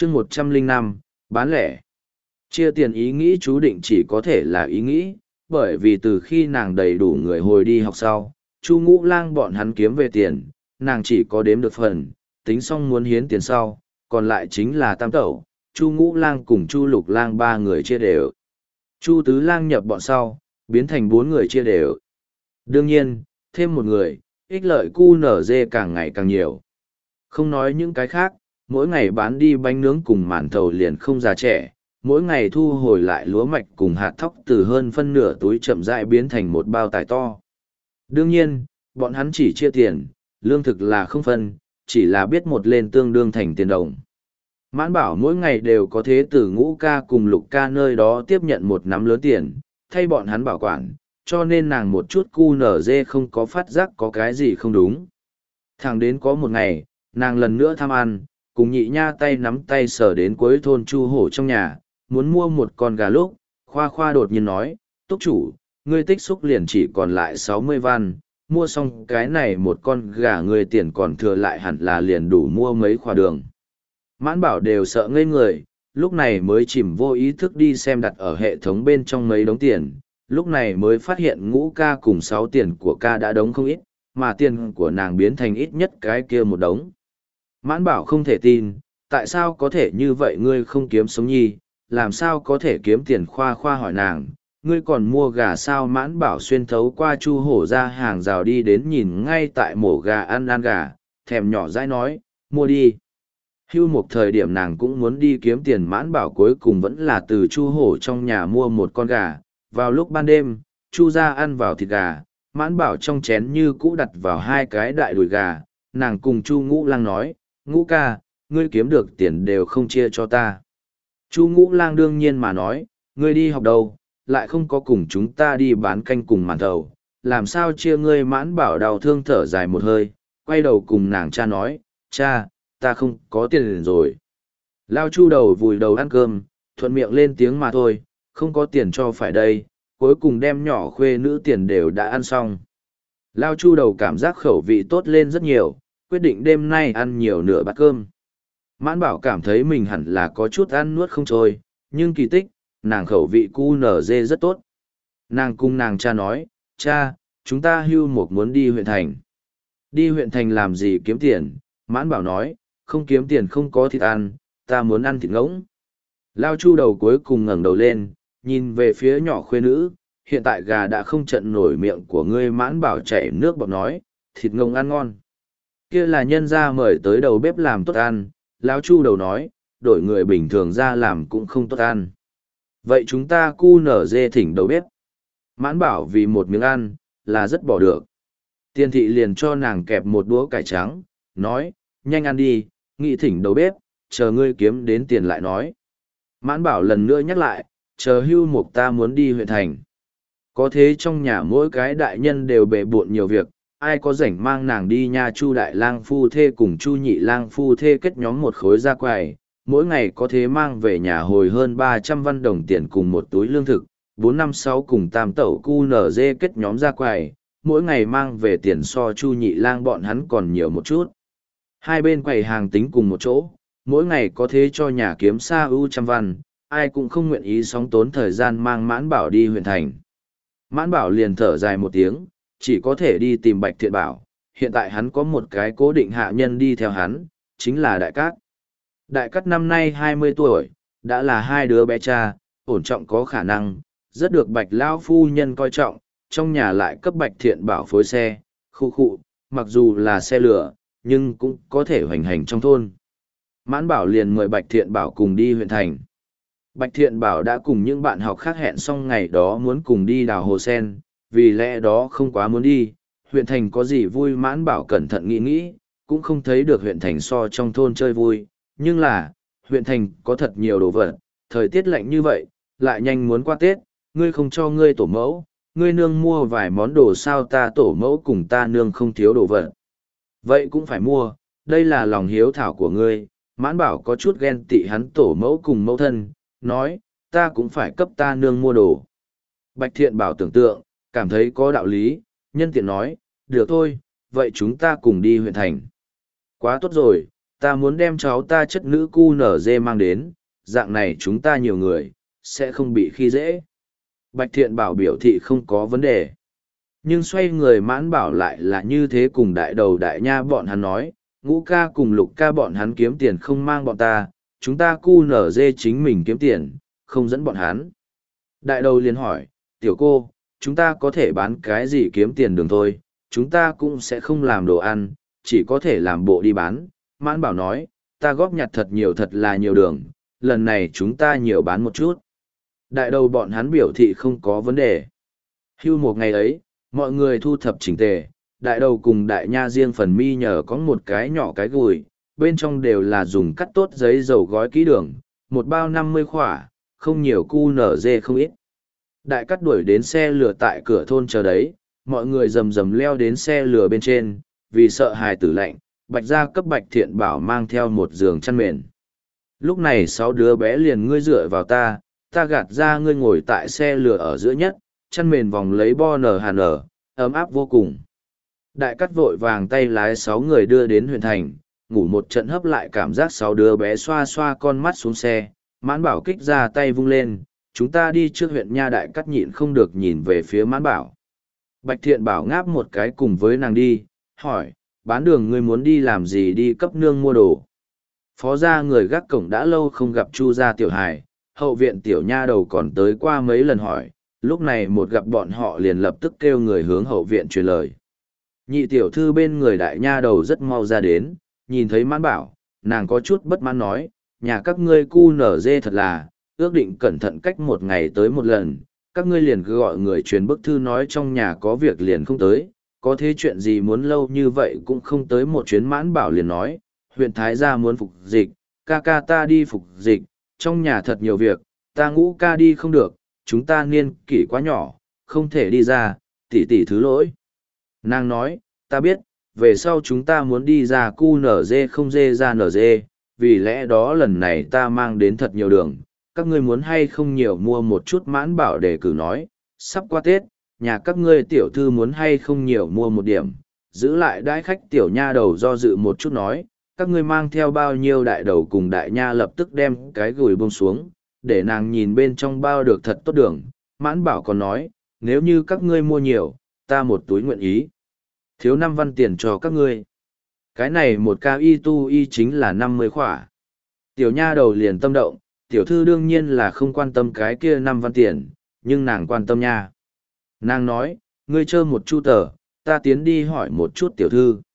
chương 105, bán lẻ. Chia tiền ý nghĩ chú định chỉ có thể là ý nghĩ, bởi vì từ khi nàng đầy đủ người hồi đi học sau, Chu Ngũ Lang bọn hắn kiếm về tiền, nàng chỉ có đếm được phần, tính xong muốn hiến tiền sau, còn lại chính là Tam Tẩu, Chu Ngũ Lang cùng Chu Lục Lang ba người chia đều. Chu Tứ Lang nhập bọn sau, biến thành bốn người chia đều. Đương nhiên, thêm một người, ích lợi QNZ càng ngày càng nhiều. Không nói những cái khác, mỗi ngày bán đi bánh nướng cùng màn thầu liền không già trẻ, mỗi ngày thu hồi lại lúa mạch cùng hạt thóc từ hơn phân nửa túi chậm rãi biến thành một bao tải to. Đương nhiên, bọn hắn chỉ chia tiền, lương thực là không phân, chỉ là biết một lên tương đương thành tiền đồng. Mãn Bảo mỗi ngày đều có thế tử Ngũ ca cùng Lục ca nơi đó tiếp nhận một nắm lớn tiền, thay bọn hắn bảo quản, cho nên nàng một chút QNZ không có phát giác có cái gì không đúng. Thẳng đến có một ngày, nàng lần nữa tham ăn, cùng nhị nha tay nắm tay sờ đến cuối thôn Chu Hổ trong nhà, muốn mua một con gà lúc, Khoa Khoa đột nhiên nói, túc chủ, ngươi tích xúc liền chỉ còn lại 60 văn, mua xong cái này một con gà ngươi tiền còn thừa lại hẳn là liền đủ mua mấy khoa đường. Mãn Bảo đều sợ ngây người, lúc này mới chìm vô ý thức đi xem đặt ở hệ thống bên trong mấy đống tiền, lúc này mới phát hiện Ngũ ca cùng 6 tiền của ca đã đóng không ít, mà tiền của nàng biến thành ít nhất cái kia một đống. Mãn Bảo không thể tin, tại sao có thể như vậy ngươi không kiếm sống nhi, làm sao có thể kiếm tiền? Khoa Khoa hỏi nàng, ngươi còn mua gà sao? Mãn Bảo xuyên thấu qua Chu Hổ ra hàng rào đi đến nhìn ngay tại mổ gà ăn gà, thèm nhỏ dãi nói, mua đi. Hưu một thời điểm nàng cũng muốn đi kiếm tiền. Mãn Bảo cuối cùng vẫn là từ Chu Hổ trong nhà mua một con gà, vào lúc ban đêm, Chu ra ăn vào thịt gà, Mãn Bảo trong chén như cũ đặt vào hai cái đại đùi gà, nàng cùng Chu Ngũ Lang nói, Ngũ ca, ngươi kiếm được tiền đều không chia cho ta. Chu Ngũ Lang đương nhiên mà nói, ngươi đi học đâu, lại không có cùng chúng ta đi bán canh cùng màn thầu, làm sao chia ngươi? Mãn Bảo đau thương thở dài một hơi, quay đầu cùng nàng cha nói, cha, ta không có tiền rồi. Lao Chu đầu vùi đầu ăn cơm, thuận miệng lên tiếng mà thôi, không có tiền cho phải đây, cuối cùng đem nhỏ khuê nữ tiền đều đã ăn xong. Lao Chu đầu cảm giác khẩu vị tốt lên rất nhiều, quyết định đêm nay ăn nhiều nửa bát cơm. Mãn Bảo cảm thấy mình hẳn là có chút ăn nuốt không trôi, nhưng kỳ tích, nàng khẩu vị QNZ rất tốt. Nàng cùng nàng cha nói, cha, chúng ta hưu một muốn đi huyện thành. Đi huyện thành làm gì kiếm tiền? Mãn Bảo nói, không kiếm tiền không có thịt ăn, ta muốn ăn thịt ngỗng. Lao Chu đầu cuối cùng ngẩng đầu lên, nhìn về phía nhỏ khuê nữ, hiện tại gà đã không trận nổi miệng của ngươi. Mãn Bảo chảy nước bọt nói, thịt ngỗng ăn ngon. Kia là nhân ra mời tới đầu bếp làm tốt ăn. Lão Chu đầu nói, đổi người bình thường ra làm cũng không tốt ăn. Vậy chúng ta QNZ thỉnh đầu bếp. Mãn Bảo vì một miếng ăn, là rất bỏ được. Tiên thị liền cho nàng kẹp một đũa cải trắng, nói, nhanh ăn đi, nghị thỉnh đầu bếp, chờ ngươi kiếm đến tiền lại nói. Mãn Bảo lần nữa nhắc lại, chờ hưu mục ta muốn đi huyện thành. Có thế trong nhà mỗi cái đại nhân đều bề bộn nhiều việc, ai có rảnh mang nàng đi nha? Chu đại lang phu thê cùng Chu nhị lang phu thê kết nhóm một khối ra quầy, mỗi ngày có thế mang về nhà hồi hơn 300 văn đồng tiền cùng một túi lương thực, 456 cùng Tam Tẩu QNZ kết nhóm ra quầy, mỗi ngày mang về tiền so Chu nhị lang bọn hắn còn nhiều một chút. Hai bên quầy hàng tính cùng một chỗ, mỗi ngày có thế cho nhà kiếm xa ưu trăm văn, ai cũng không nguyện ý sóng tốn thời gian mang Mãn Bảo đi huyện thành. Mãn Bảo liền thở dài một tiếng, chỉ có thể đi tìm Bạch Thiện Bảo. Hiện tại hắn có một cái cố định hạ nhân đi theo hắn, chính là Đại Cát. Đại Cát năm nay 20 tuổi, đã là hai đứa bé cha, ổn trọng có khả năng, rất được Bạch Lao phu nhân coi trọng, trong nhà lại cấp Bạch Thiện Bảo phối xe, khu, mặc dù là xe lửa, nhưng cũng có thể hoành hành trong thôn. Mãn Bảo liền mời Bạch Thiện Bảo cùng đi huyện thành. Bạch Thiện Bảo đã cùng những bạn học khác hẹn xong ngày đó muốn cùng đi đào hồ sen, vì lẽ đó không quá muốn đi. Huyện thành có gì vui? Mãn Bảo cẩn thận nghĩ, cũng không thấy được huyện thành so trong thôn chơi vui, nhưng là, huyện thành có thật nhiều đồ vật, thời tiết lạnh như vậy, lại nhanh muốn qua Tết, ngươi không cho ngươi tổ mẫu, ngươi nương mua vài món đồ sao? Ta tổ mẫu cùng ta nương không thiếu đồ vật. Vậy cũng phải mua, đây là lòng hiếu thảo của ngươi. Mãn Bảo có chút ghen tị hắn tổ mẫu cùng mẫu thân, nói, ta cũng phải cấp ta nương mua đồ. Bạch Thiện Bảo tưởng tượng, cảm thấy có đạo lý, nhân tiện nói, được thôi, vậy chúng ta cùng đi huyện thành. Quá tốt rồi, ta muốn đem cháu ta chất nữ cu nở dê mang đến, dạng này chúng ta nhiều người, sẽ không bị khi dễ. Bạch Thiện Bảo biểu thị không có vấn đề. Nhưng xoay người Mãn Bảo lại là như thế cùng đại đầu đại nha bọn hắn nói, Ngũ ca cùng Lục ca bọn hắn kiếm tiền không mang bọn ta, chúng ta cu nở dê chính mình kiếm tiền, không dẫn bọn hắn. Đại đầu liền hỏi, tiểu cô, chúng ta có thể bán cái gì kiếm tiền đường thôi, chúng ta cũng sẽ không làm đồ ăn, chỉ có thể làm bộ đi bán. Mãn Bảo nói, ta góp nhặt thật là nhiều đường, lần này chúng ta nhiều bán một chút. Đại đầu bọn hắn biểu thị không có vấn đề. Hưu một ngày ấy, mọi người thu thập chỉnh tề, đại đầu cùng đại nha riêng phần mi nhờ có một cái nhỏ cái gùi, bên trong đều là dùng cắt tốt giấy dầu gói kỹ đường, một bao 50 khỏa, không nhiều cu nở dê không ít. Đại cắt đuổi đến xe lửa tại cửa thôn chờ đấy, mọi người rầm rầm leo đến xe lửa bên trên, vì sợ hài tử lạnh, Bạch gia cấp Bạch Thiện Bảo mang theo một giường chăn mền. Lúc này 6 đứa bé liền ngươi dựa vào ta gạt ra ngươi ngồi tại xe lửa ở giữa nhất, chăn mền vòng lấy bo nở hàn ở, ấm áp vô cùng. Đại cắt vội vàng tay lái 6 người đưa đến huyện thành, ngủ một trận hấp lại cảm giác 6 đứa bé xoa xoa con mắt xuống xe, Mãn Bảo kích ra tay vung lên, chúng ta đi trước huyện nha. Đại cắt nhịn không được nhìn về phía Mãn Bảo. Bạch Thiện Bảo ngáp một cái cùng với nàng đi, hỏi, bán đường ngươi muốn đi làm gì, đi cấp nương mua đồ. Phó gia người gác cổng đã lâu không gặp Chu gia tiểu hài, hậu viện tiểu nha đầu còn tới qua mấy lần hỏi, lúc này một gặp bọn họ liền lập tức kêu người hướng hậu viện truyền lời. Nhị tiểu thư bên người đại nha đầu rất mau ra đến, nhìn thấy Mãn Bảo, nàng có chút bất mãn nói, nhà các ngươi cu nở dê thật là, ước định cẩn thận cách một ngày tới một lần, các ngươi liền cứ gọi người truyền bức thư nói trong nhà có việc liền không tới, có thế chuyện gì muốn lâu như vậy cũng không tới một chuyến. Mãn Bảo liền nói, huyện Thái gia muốn phục dịch, ca ca ta đi phục dịch, trong nhà thật nhiều việc, ta Ngũ ca đi không được, chúng ta niên kỷ quá nhỏ, không thể đi ra, tỷ tỷ thứ lỗi. Nàng nói, ta biết, về sau chúng ta muốn đi ra cu nở dê không dê ra nở dê, vì lẽ đó lần này ta mang đến thật nhiều đường, các ngươi muốn hay không nhiều mua một chút. Mãn Bảo đề cử nói, sắp qua Tết, nhà các ngươi tiểu thư muốn hay không nhiều mua một điểm, giữ lại đãi khách. Tiểu nha đầu do dự một chút nói, các ngươi mang theo bao nhiêu. Đại đầu cùng đại nha lập tức đem cái gùi buông xuống, để nàng nhìn bên trong bao được thật tốt đường. Mãn Bảo còn nói, nếu như các ngươi mua nhiều, ta một túi nguyện ý thiếu 5 văn tiền cho các ngươi. Cái này một ca y tu y chính là 50 khỏa. Tiểu nha đầu liền tâm động, tiểu thư đương nhiên là không quan tâm cái kia 5 văn tiền, nhưng nàng quan tâm nha. Nàng nói, ngươi chờ một chút tờ, ta tiến đi hỏi một chút tiểu thư.